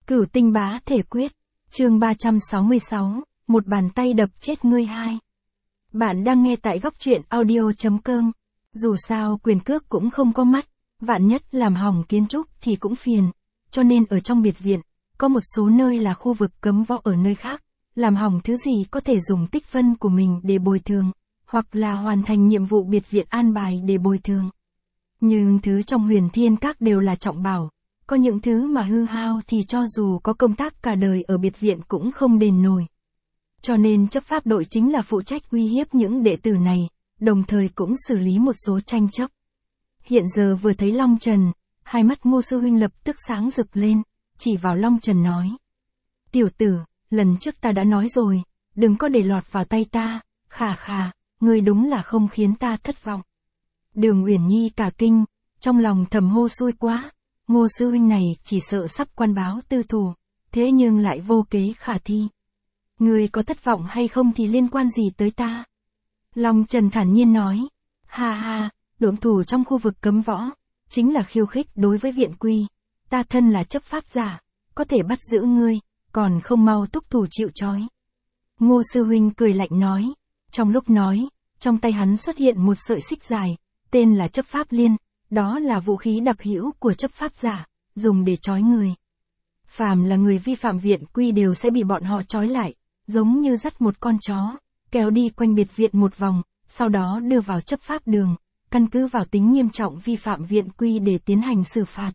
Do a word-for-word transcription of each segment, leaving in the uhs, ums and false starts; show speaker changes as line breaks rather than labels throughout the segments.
Cửu tinh bá thể quyết, chương ba trăm sáu mươi sáu, một bàn tay đập chết ngươi hai. Bạn đang nghe tại góc truyện audio chấm com. Dù sao quyền cước cũng không có mắt, vạn nhất làm hỏng kiến trúc thì cũng phiền. Cho nên ở trong biệt viện, có một số nơi là khu vực cấm võ, ở nơi khác, làm hỏng thứ gì có thể dùng tích phân của mình để bồi thường, hoặc là hoàn thành nhiệm vụ biệt viện an bài để bồi thường. Nhưng thứ trong Huyền Thiên Các đều là trọng bảo, có những thứ mà hư hao thì cho dù có công tác cả đời ở biệt viện cũng không đền nổi. Cho nên chấp pháp đội chính là phụ trách uy hiếp những đệ tử này, đồng thời cũng xử lý một số tranh chấp. Hiện giờ vừa thấy Long Trần, hai mắt Ngô sư huynh lập tức sáng rực lên, chỉ vào Long Trần nói: "Tiểu tử, lần trước ta đã nói rồi, đừng có để lọt vào tay ta, khà khà, ngươi đúng là không khiến ta thất vọng." Đường Uyển Nhi cả kinh, trong lòng thầm hô xui quá, Ngô sư huynh này chỉ sợ sắp quan báo tư thủ, thế nhưng lại vô kế khả thi. Ngươi có thất vọng hay không thì liên quan gì tới ta? Long Trần thản nhiên nói: "Ha ha, động thủ trong khu vực cấm võ, chính là khiêu khích đối với viện quy, ta thân là chấp pháp giả, có thể bắt giữ ngươi, còn không mau túc thủ chịu trói." Ngô sư huynh cười lạnh nói, trong lúc nói, trong tay hắn xuất hiện một sợi xích dài, tên là chấp pháp liên, đó là vũ khí đặc hữu của chấp pháp giả, dùng để trói người. Phàm là người vi phạm viện quy đều sẽ bị bọn họ trói lại, giống như dắt một con chó, kéo đi quanh biệt viện một vòng, sau đó đưa vào chấp pháp đường, căn cứ vào tính nghiêm trọng vi phạm viện quy để tiến hành xử phạt.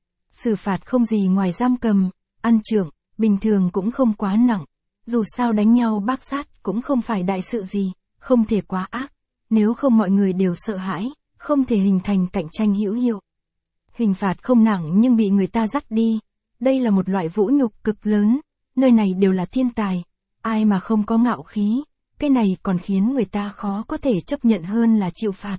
Xử phạt không gì ngoài giam cầm, ăn chưởng, bình thường cũng không quá nặng, dù sao đánh nhau bác sát cũng không phải đại sự gì, không thể quá ác, nếu không mọi người đều sợ hãi, không thể hình thành cạnh tranh hữu hiệu. Hình phạt không nặng nhưng bị người ta dắt đi, đây là một loại vũ nhục cực lớn, nơi này đều là thiên tài, ai mà không có ngạo khí, cái này còn khiến người ta khó có thể chấp nhận hơn là chịu phạt.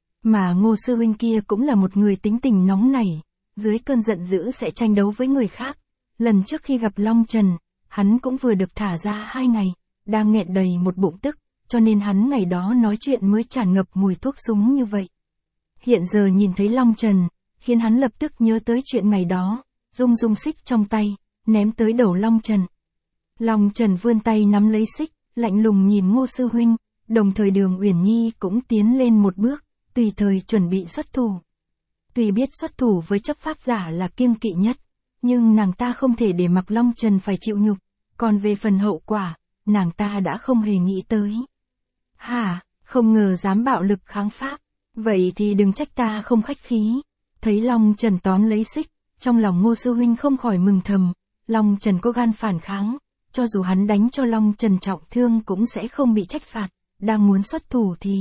Mà Ngô sư huynh kia cũng là một người tính tình nóng nảy, dưới cơn giận dữ sẽ tranh đấu với người khác. Lần trước khi gặp Long Trần, hắn cũng vừa được thả ra hai ngày, đang nghẹn đầy một bụng tức, cho nên hắn ngày đó nói chuyện mới tràn ngập mùi thuốc súng như vậy. Hiện giờ nhìn thấy Long Trần, khiến hắn lập tức nhớ tới chuyện ngày đó, rung rung xích trong tay, ném tới đầu Long Trần. Long Trần vươn tay nắm lấy xích, lạnh lùng nhìn Ngô sư huynh, đồng thời Đường Uyển Nhi cũng tiến lên một bước, tùy thời chuẩn bị xuất thủ. Tuy biết xuất thủ với chấp pháp giả là kiêng kỵ nhất, nhưng nàng ta không thể để mặc Long Trần phải chịu nhục, còn về phần hậu quả, nàng ta đã không hề nghĩ tới. Hả, không ngờ dám bạo lực kháng pháp, vậy thì đừng trách ta không khách khí. Thấy Long Trần tóm lấy xích, trong lòng Ngô sư huynh không khỏi mừng thầm, Long Trần có gan phản kháng, cho dù hắn đánh cho Long Trần trọng thương cũng sẽ không bị trách phạt, đang muốn xuất thủ thì...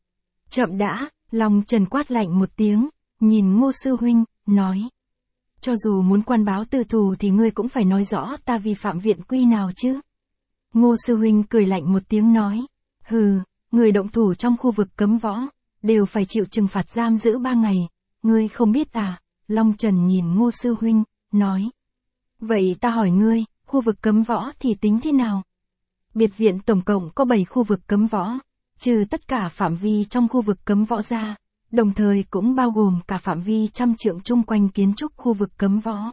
Chậm đã, Long Trần quát lạnh một tiếng, nhìn Ngô sư huynh, nói: "Cho dù muốn quan báo tư thù thì ngươi cũng phải nói rõ ta vi phạm viện quy nào chứ." Ngô sư huynh cười lạnh một tiếng nói: "Hừ, người động thủ trong khu vực cấm võ, đều phải chịu trừng phạt giam giữ ba ngày, ngươi không biết à?" Long Trần nhìn Ngô sư huynh, nói: "Vậy ta hỏi ngươi, khu vực cấm võ thì tính thế nào?" Biệt viện tổng cộng có bảy khu vực cấm võ, trừ tất cả phạm vi trong khu vực cấm võ ra, đồng thời cũng bao gồm cả phạm vi trăm trượng chung quanh kiến trúc khu vực cấm võ.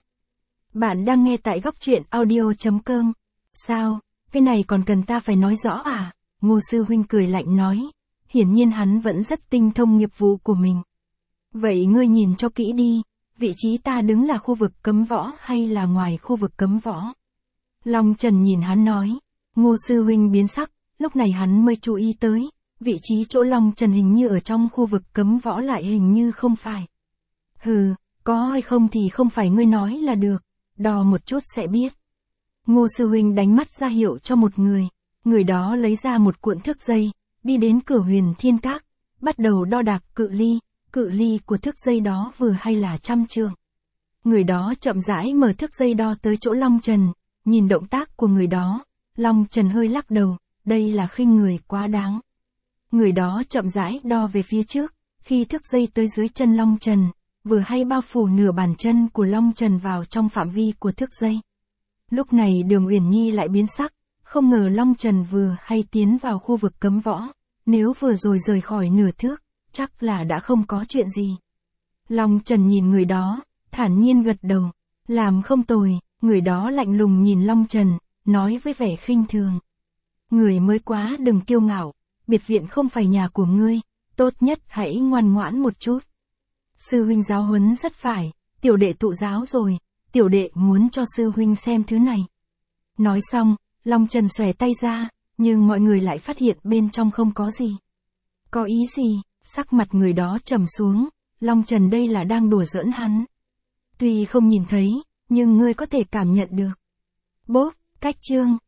Bạn đang nghe tại góc truyện audio chấm com. Sao, cái này còn cần ta phải nói rõ à? Ngô sư huynh cười lạnh nói, hiển nhiên hắn vẫn rất tinh thông nghiệp vụ của mình. Vậy ngươi nhìn cho kỹ đi, vị trí ta đứng là khu vực cấm võ hay là ngoài khu vực cấm võ? Long Trần nhìn hắn nói. Ngô sư huynh biến sắc, lúc này hắn mới chú ý tới, vị trí chỗ Long Trần hình như ở trong khu vực cấm võ lại hình như không phải. Hừ, có hay không thì không phải ngươi nói là được, đo một chút sẽ biết. Ngô sư huynh đánh mắt ra hiệu cho một người, người đó lấy ra một cuộn thước dây, đi đến cửa Huyền Thiên Các, bắt đầu đo đạc cự ly, cự ly của thước dây đó vừa hay là trăm trượng. Người đó chậm rãi mở thước dây đo tới chỗ Long Trần, nhìn động tác của người đó, Long Trần hơi lắc đầu, đây là khinh người quá đáng. Người đó chậm rãi đo về phía trước, khi thước dây tới dưới chân Long Trần, vừa hay bao phủ nửa bàn chân của Long Trần vào trong phạm vi của thước dây. Lúc này Đường Uyển Nhi lại biến sắc, không ngờ Long Trần vừa hay tiến vào khu vực cấm võ, nếu vừa rồi rời khỏi nửa thước, chắc là đã không có chuyện gì. Long Trần nhìn người đó, thản nhiên gật đầu, làm không tồi. Người đó lạnh lùng nhìn Long Trần, nói với vẻ khinh thường. Người mới quá đừng kiêu ngạo, biệt viện không phải nhà của ngươi, tốt nhất hãy ngoan ngoãn một chút. Sư huynh giáo huấn rất phải, tiểu đệ tụ giáo rồi, tiểu đệ muốn cho sư huynh xem thứ này. Nói xong, Long Trần xòe tay ra, nhưng mọi người lại phát hiện bên trong không có gì. Có ý gì? Sắc mặt người đó trầm xuống, Long Trần đây là đang đùa giỡn hắn. Tuy không nhìn thấy, nhưng ngươi có thể cảm nhận được. Bốp, cách chương.